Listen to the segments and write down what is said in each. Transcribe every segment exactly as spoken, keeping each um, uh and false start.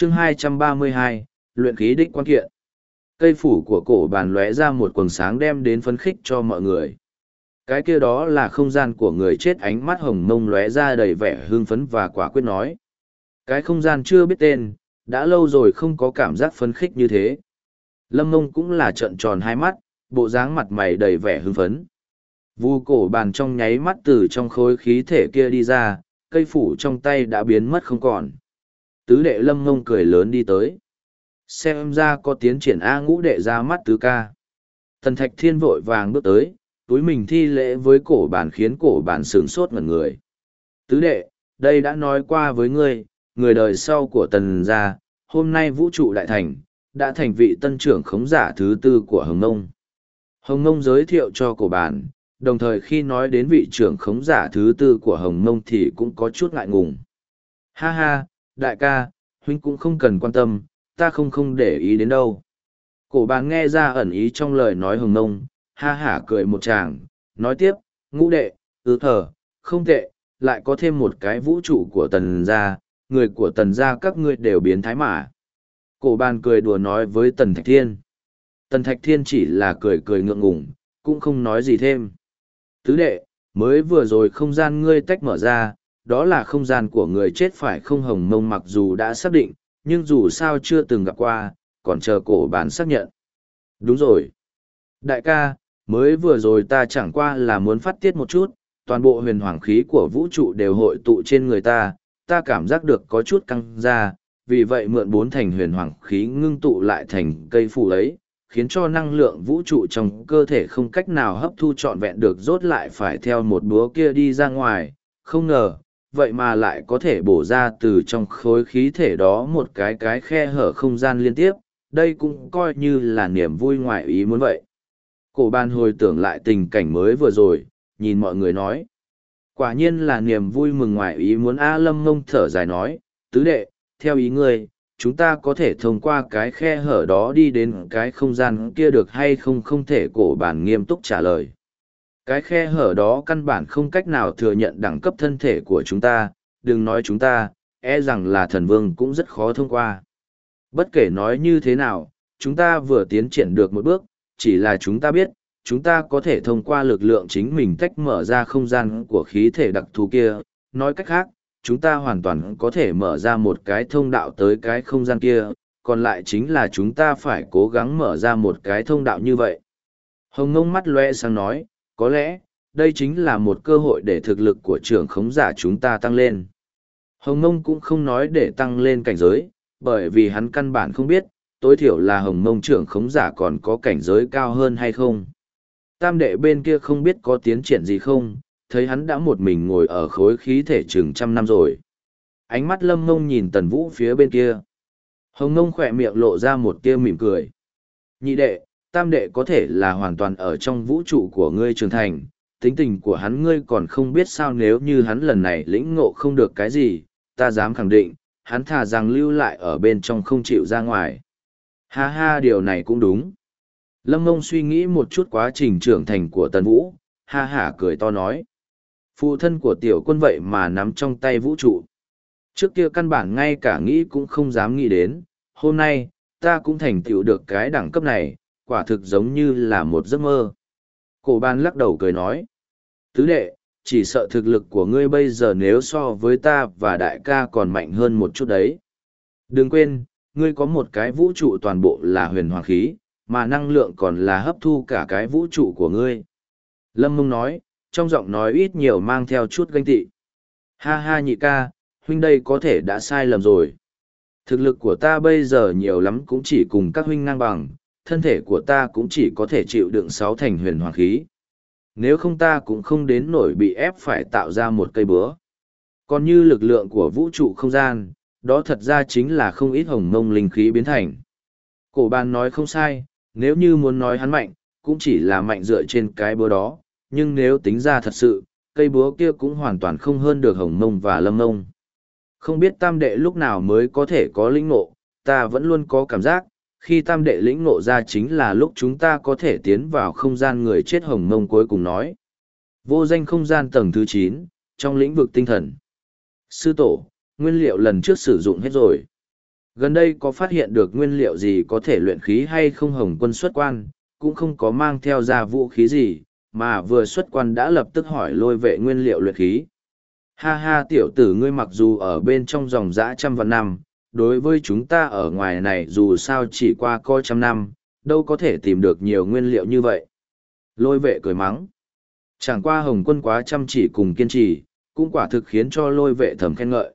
chương hai trăm ba mươi hai, luyện khí đích quan kiện. Cây phủ của cổ bàn lóe ra một quầng sáng đem đến phấn khích cho mọi người. Cái kia đó là không gian của người chết, ánh mắt hồng mông lóe ra đầy vẻ hưng phấn và quả quyết nói. Cái không gian chưa biết tên, đã lâu rồi không có cảm giác phấn khích như thế. Lâm mông cũng là trợn tròn hai mắt, bộ dáng mặt mày đầy vẻ hưng phấn. Vu cổ bàn trong nháy mắt từ trong khối khí thể kia đi ra, cây phủ trong tay đã biến mất không còn. Tứ đệ Lâm mông cười lớn đi tới. Xem ra có tiến triển A, ngũ đệ ra mắt tứ ca. Tần Thạch Thiên vội vàng bước tới, túi mình thi lễ với cổ bàn khiến cổ bàn sửng sốt ngẩn người. Tứ đệ, đây đã nói qua với ngươi, người đời sau của Tần gia, hôm nay vũ trụ đại thành, đã thành vị tân trưởng khống giả thứ tư của Hồng Nông. Hồng Nông giới thiệu cho cổ bàn, đồng thời khi nói đến vị trưởng khống giả thứ tư của Hồng Nông thì cũng có chút ngại ngùng. Ha ha, đại ca, huynh cũng không cần quan tâm, ta không không để ý đến đâu. Cổ bàn nghe ra ẩn ý trong lời nói Hồng Nông, ha hả cười một tràng, nói tiếp, ngũ đệ, ư thờ, không tệ, lại có thêm một cái vũ trụ của Tần gia, người của Tần gia các ngươi đều biến thái mà. Cổ bàn cười đùa nói với Tần Thạch Thiên. Tần Thạch Thiên chỉ là cười cười ngượng ngùng, cũng không nói gì thêm. Tứ đệ, mới vừa rồi không gian ngươi tách mở ra, đó là không gian của người chết phải không? Hồng Mông mặc dù đã xác định, nhưng dù sao chưa từng gặp qua, còn chờ cổ bàn xác nhận. Đúng rồi. Đại ca, mới vừa rồi ta chẳng qua là muốn phát tiết một chút, toàn bộ huyền hoàng khí của vũ trụ đều hội tụ trên người ta, ta cảm giác được có chút căng ra, vì vậy mượn bốn thành huyền hoàng khí ngưng tụ lại thành cây phủ ấy, khiến cho năng lượng vũ trụ trong cơ thể không cách nào hấp thu trọn vẹn được, rốt lại phải theo một búa kia đi ra ngoài, không ngờ, vậy mà lại có thể bổ ra từ trong khối khí thể đó một cái cái khe hở không gian liên tiếp, đây cũng coi như là niềm vui ngoại ý muốn vậy. Cổ bàn hồi tưởng lại tình cảnh mới vừa rồi, nhìn mọi người nói. Quả nhiên là niềm vui mừng ngoại ý muốn. A. Lâm Mông thở dài nói, tứ đệ, theo ý ngươi, chúng ta có thể thông qua cái khe hở đó đi đến cái không gian kia được hay không? Không thể. Cổ bàn nghiêm túc trả lời. Cái khe hở đó căn bản không cách nào thừa nhận đẳng cấp thân thể của chúng ta, đừng nói chúng ta, e rằng là thần vương cũng rất khó thông qua. Bất kể nói như thế nào, chúng ta vừa tiến triển được một bước, chỉ là chúng ta biết, chúng ta có thể thông qua lực lượng chính mình tách mở ra không gian của khí thể đặc thù kia. Nói cách khác, chúng ta hoàn toàn có thể mở ra một cái thông đạo tới cái không gian kia, còn lại chính là chúng ta phải cố gắng mở ra một cái thông đạo như vậy. Hồng Ngông mắt loe sang nói, có lẽ, đây chính là một cơ hội để thực lực của trưởng khống giả chúng ta tăng lên. Hồng Ngông cũng không nói để tăng lên cảnh giới, bởi vì hắn căn bản không biết, tối thiểu là Hồng Ngông trưởng khống giả còn có cảnh giới cao hơn hay không. Tam đệ bên kia không biết có tiến triển gì không, thấy hắn đã một mình ngồi ở khối khí thể chừng trăm năm rồi. Ánh mắt Lâm Ngông nhìn Tần Vũ phía bên kia. Hồng Ngông khỏe miệng lộ ra một tia mỉm cười. Nhị đệ, tam đệ có thể là hoàn toàn ở trong vũ trụ của ngươi trưởng thành, tính tình của hắn ngươi còn không biết sao. Nếu như hắn lần này lĩnh ngộ không được cái gì, ta dám khẳng định, hắn thà rằng lưu lại ở bên trong không chịu ra ngoài. Ha ha, điều này cũng đúng. Lâm Ngông suy nghĩ một chút quá trình trưởng thành của Tần Vũ, ha hả cười to nói. Phụ thân của tiểu quân vậy mà nắm trong tay vũ trụ. Trước kia căn bản ngay cả nghĩ cũng không dám nghĩ đến, hôm nay, ta cũng thành tựu được cái đẳng cấp này, quả thực giống như là một giấc mơ. Cổ bàn lắc đầu cười nói. Tứ đệ, chỉ sợ thực lực của ngươi bây giờ nếu so với ta và đại ca còn mạnh hơn một chút đấy. Đừng quên, ngươi có một cái vũ trụ toàn bộ là huyền hoàng khí, mà năng lượng còn là hấp thu cả cái vũ trụ của ngươi. Lâm Mông nói, trong giọng nói ít nhiều mang theo chút ganh tị. Ha ha nhị ca, huynh đây có thể đã sai lầm rồi. Thực lực của ta bây giờ nhiều lắm cũng chỉ cùng các huynh ngang bằng, thân thể của ta cũng chỉ có thể chịu đựng sáu thành huyền hoàng khí. Nếu không ta cũng không đến nổi bị ép phải tạo ra một cây búa. Còn như lực lượng của vũ trụ không gian, đó thật ra chính là không ít hồng mông linh khí biến thành. Cổ bàn nói không sai, nếu như muốn nói hắn mạnh, cũng chỉ là mạnh dựa trên cái búa đó, nhưng nếu tính ra thật sự, cây búa kia cũng hoàn toàn không hơn được hồng mông và lâm mông. Không biết tam đệ lúc nào mới có thể có lĩnh ngộ, ta vẫn luôn có cảm giác, khi tam đệ lĩnh ngộ ra chính là lúc chúng ta có thể tiến vào không gian người chết. Hồng mông cuối cùng nói. Vô danh không gian tầng thứ chín, trong lĩnh vực tinh thần. Sư tổ, nguyên liệu lần trước sử dụng hết rồi. Gần đây có phát hiện được nguyên liệu gì có thể luyện khí hay không? Hồng Quân xuất quan, cũng không có mang theo ra vũ khí gì, mà vừa xuất quan đã lập tức hỏi Lôi Vệ nguyên liệu luyện khí. Ha ha, tiểu tử ngươi mặc dù ở bên trong dòng dã trăm vạn năm, đối với chúng ta ở ngoài này dù sao chỉ qua coi trăm năm, đâu có thể tìm được nhiều nguyên liệu như vậy. Lôi Vệ cười mắng. Chẳng qua Hồng Quân quá chăm chỉ cùng kiên trì, cũng quả thực khiến cho Lôi Vệ thầm khen ngợi.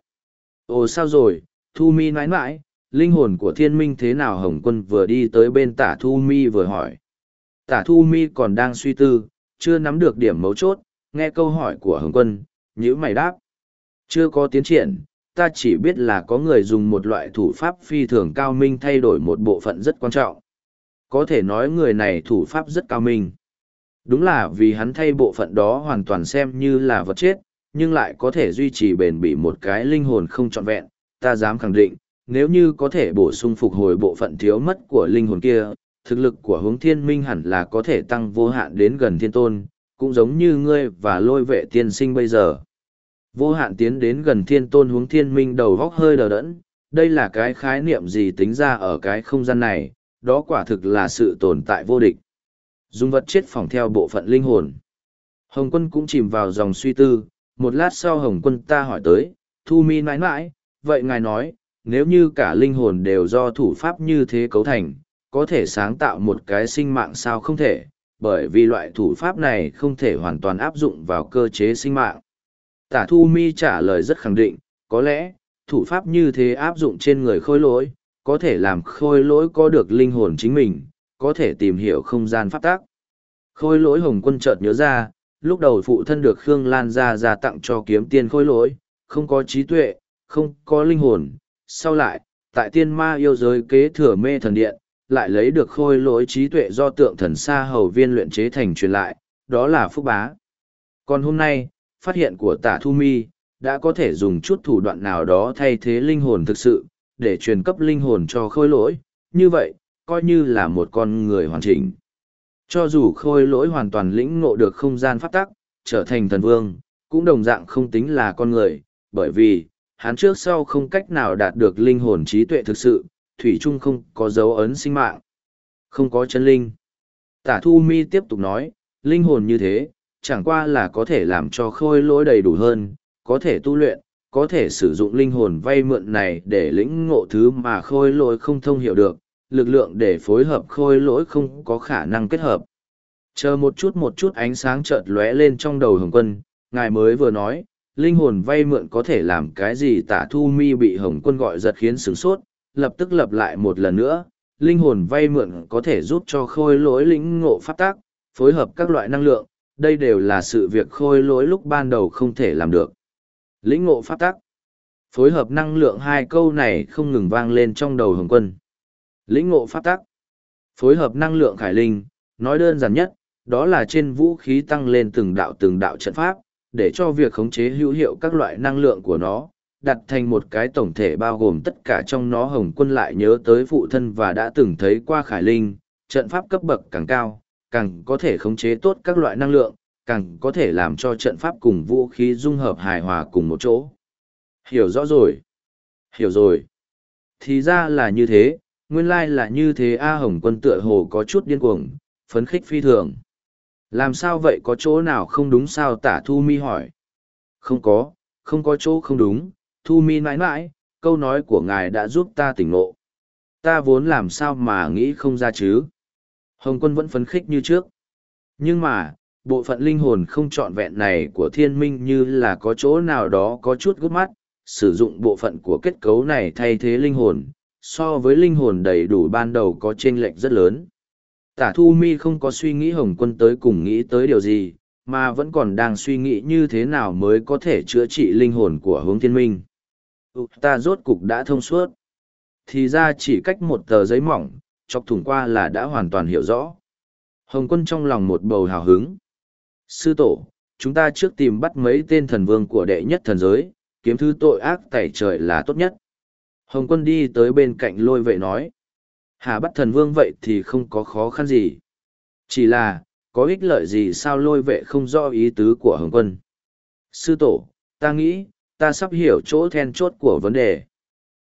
Ồ sao rồi, Thu Mi nãi nãi, linh hồn của thiên minh thế nào? Hồng Quân vừa đi tới bên Tả Thu Mi vừa hỏi. Tả Thu Mi còn đang suy tư, chưa nắm được điểm mấu chốt, nghe câu hỏi của Hồng Quân, nhíu mày đáp. Chưa có tiến triển, ta chỉ biết là có người dùng một loại thủ pháp phi thường cao minh thay đổi một bộ phận rất quan trọng. Có thể nói người này thủ pháp rất cao minh. Đúng là vì hắn thay bộ phận đó hoàn toàn xem như là vật chết, nhưng lại có thể duy trì bền bỉ một cái linh hồn không trọn vẹn. Ta dám khẳng định, nếu như có thể bổ sung phục hồi bộ phận thiếu mất của linh hồn kia, thực lực của hướng thiên minh hẳn là có thể tăng vô hạn đến gần thiên tôn, cũng giống như ngươi và Lôi Vệ tiên sinh bây giờ. Vô hạn tiến đến gần thiên tôn. Hướng thiên minh đầu góc hơi đờ đẫn, đây là cái khái niệm gì tính ra ở cái không gian này, đó quả thực là sự tồn tại vô địch. Dùng vật chết phỏng theo bộ phận linh hồn. Hồng Quân cũng chìm vào dòng suy tư, một lát sau Hồng Quân ta hỏi tới, Thu Mi nãi nãi, vậy ngài nói, nếu như cả linh hồn đều do thủ pháp như thế cấu thành, có thể sáng tạo một cái sinh mạng sao? Không thể, bởi vì loại thủ pháp này không thể hoàn toàn áp dụng vào cơ chế sinh mạng. Tả Thu Mi trả lời rất khẳng định, có lẽ, thủ pháp như thế áp dụng trên người khôi lỗi, có thể làm khôi lỗi có được linh hồn chính mình, có thể tìm hiểu không gian pháp tắc. Khôi lỗi. Hồng Quân chợt nhớ ra, lúc đầu phụ thân được Khương Lan gia gia tặng cho kiếm tiên khôi lỗi, không có trí tuệ, không có linh hồn. Sau lại, tại tiên ma yêu giới kế thừa mê thần điện, lại lấy được khôi lỗi trí tuệ do tượng thần sa hầu viên luyện chế thành truyền lại, đó là phúc bá. Còn hôm nay, phát hiện của Tả Thu Mi, đã có thể dùng chút thủ đoạn nào đó thay thế linh hồn thực sự, để truyền cấp linh hồn cho khôi lỗi, như vậy, coi như là một con người hoàn chỉnh. Cho dù khôi lỗi hoàn toàn lĩnh ngộ được không gian pháp tắc, trở thành thần vương, cũng đồng dạng không tính là con người, bởi vì, hắn trước sau không cách nào đạt được linh hồn trí tuệ thực sự, thủy chung không có dấu ấn sinh mạng, không có chân linh. Tả Thu Mi tiếp tục nói, linh hồn như thế, chẳng qua là có thể làm cho khôi lỗi đầy đủ hơn, có thể tu luyện, có thể sử dụng linh hồn vay mượn này để lĩnh ngộ thứ mà khôi lỗi không thông hiểu được, lực lượng để phối hợp khôi lỗi không có khả năng kết hợp. Chờ một chút một chút ánh sáng chợt lóe lên trong đầu Hồng Quân, ngài mới vừa nói, linh hồn vay mượn có thể làm cái gì? Tả Thu Mi bị Hồng Quân gọi giật khiến sửng sốt, lập tức lặp lại một lần nữa, linh hồn vay mượn có thể giúp cho khôi lỗi lĩnh ngộ pháp tắc, phối hợp các loại năng lượng, đây đều là sự việc khôi lỗi lúc ban đầu không thể làm được. Lĩnh ngộ pháp tắc, phối hợp năng lượng, hai câu này không ngừng vang lên trong đầu Hồng Quân. Lĩnh ngộ pháp tắc, phối hợp năng lượng khải linh, nói đơn giản nhất, đó là trên vũ khí tăng lên từng đạo từng đạo trận pháp, để cho việc khống chế hữu hiệu các loại năng lượng của nó, đặt thành một cái tổng thể bao gồm tất cả trong nó. Hồng Quân lại nhớ tới phụ thân và đã từng thấy qua khải linh, trận pháp cấp bậc càng cao, càng có thể khống chế tốt các loại năng lượng, càng có thể làm cho trận pháp cùng vũ khí dung hợp hài hòa cùng một chỗ. Hiểu rõ rồi. Hiểu rồi. Thì ra là như thế, nguyên lai là như thế a. Hồng Quân tựa hồ có chút điên cuồng, phấn khích phi thường. Làm sao vậy, có chỗ nào không đúng sao? Tả Thu Mi hỏi. Không có, không có chỗ không đúng, Thu Mi nãi nãi, câu nói của ngài đã giúp ta tỉnh ngộ. Ta vốn làm sao mà nghĩ không ra chứ. Hồng Quân vẫn phấn khích như trước. Nhưng mà, bộ phận linh hồn không trọn vẹn này của thiên minh như là có chỗ nào đó có chút gút mắt, sử dụng bộ phận của kết cấu này thay thế linh hồn, so với linh hồn đầy đủ ban đầu có chênh lệch rất lớn. Tả Thu Mi không có suy nghĩ Hồng Quân tới cùng nghĩ tới điều gì, mà vẫn còn đang suy nghĩ như thế nào mới có thể chữa trị linh hồn của Hướng Thiên Minh. Ừ, ta rốt cục đã thông suốt. Thì ra chỉ cách một tờ giấy mỏng, chọc thủng qua là đã hoàn toàn hiểu rõ. Hồng Quân trong lòng một bầu hào hứng. Sư tổ, chúng ta trước tìm bắt mấy tên thần vương của đệ nhất thần giới, kiếm thứ tội ác tẩy trời là tốt nhất. Hồng Quân đi tới bên cạnh Lôi Vệ nói. Hà bắt thần vương vậy thì không có khó khăn gì. Chỉ là, có ích lợi gì sao? Lôi Vệ không rõ ý tứ của Hồng Quân. Sư tổ, ta nghĩ, ta sắp hiểu chỗ then chốt của vấn đề.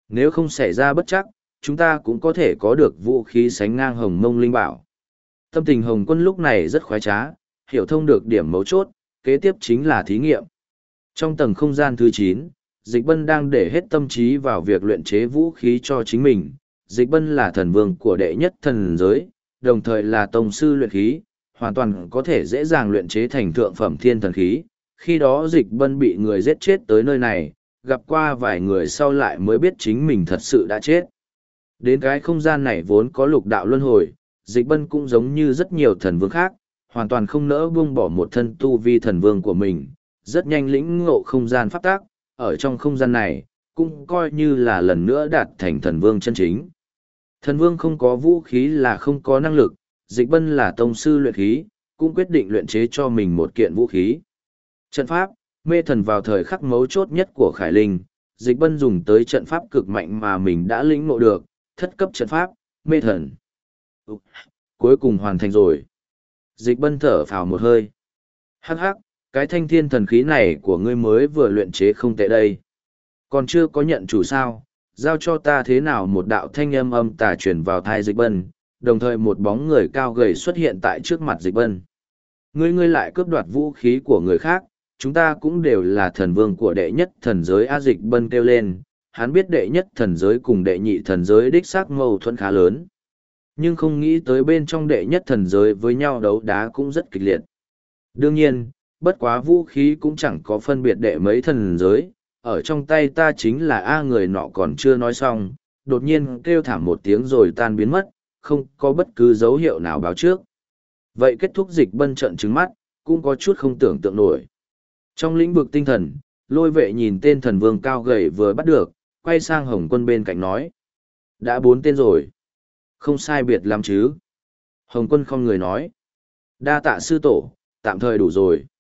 Nếu không xảy ra bất chắc, chúng ta cũng có thể có được vũ khí sánh ngang Hồng Mông Linh Bảo. Tâm tình Hồng Quân lúc này rất khoái trá, hiểu thông được điểm mấu chốt, kế tiếp chính là thí nghiệm. Trong tầng không gian thứ chín, Dịch Bân đang để hết tâm trí vào việc luyện chế vũ khí cho chính mình. Dịch Bân là thần vương của đệ nhất thần giới, đồng thời là tông sư luyện khí, hoàn toàn có thể dễ dàng luyện chế thành thượng phẩm thiên thần khí. Khi đó Dịch Bân bị người giết chết tới nơi này, gặp qua vài người sau lại mới biết chính mình thật sự đã chết. Đến cái không gian này vốn có lục đạo luân hồi, Dịch Bân cũng giống như rất nhiều thần vương khác, hoàn toàn không nỡ buông bỏ một thân tu vi thần vương của mình, rất nhanh lĩnh ngộ không gian pháp tác, ở trong không gian này, cũng coi như là lần nữa đạt thành thần vương chân chính. Thần vương không có vũ khí là không có năng lực, Dịch Bân là tông sư luyện khí, cũng quyết định luyện chế cho mình một kiện vũ khí. Trận pháp, mê thần vào thời khắc mấu chốt nhất của Khải Linh, Dịch Bân dùng tới trận pháp cực mạnh mà mình đã lĩnh ngộ được, thất cấp trận pháp, mê thần. Cuối cùng hoàn thành rồi. Dịch Bân thở phào một hơi. Hắc hắc, cái thanh thiên thần khí này của ngươi mới vừa luyện chế không tệ đây. Còn chưa có nhận chủ sao, giao cho ta thế nào. Một đạo thanh âm âm tà truyền vào thai Dịch Bân, đồng thời một bóng người cao gầy xuất hiện tại trước mặt Dịch Bân. Ngươi ngươi lại cướp đoạt vũ khí của người khác, chúng ta cũng đều là thần vương của đệ nhất thần giới. A Dịch Bân kêu lên, hắn biết đệ nhất thần giới cùng đệ nhị thần giới đích xác mâu thuẫn khá lớn. Nhưng không nghĩ tới bên trong đệ nhất thần giới với nhau đấu đá cũng rất kịch liệt. Đương nhiên, bất quá vũ khí cũng chẳng có phân biệt đệ mấy thần giới, ở trong tay ta chính là A. Người nọ còn chưa nói xong, đột nhiên kêu thảm một tiếng rồi tan biến mất, không có bất cứ dấu hiệu nào báo trước. Vậy kết thúc. Dịch Bân trợn trừng mắt, cũng có chút không tưởng tượng nổi. Trong lĩnh vực tinh thần, Lôi Vệ nhìn tên thần vương cao gầy vừa bắt được, quay sang Hồng Quân bên cạnh nói. Đã bốn tên rồi. Không sai biệt lắm chứ. Hồng Quân không người nói. Đa tạ sư tổ, tạm thời đủ rồi.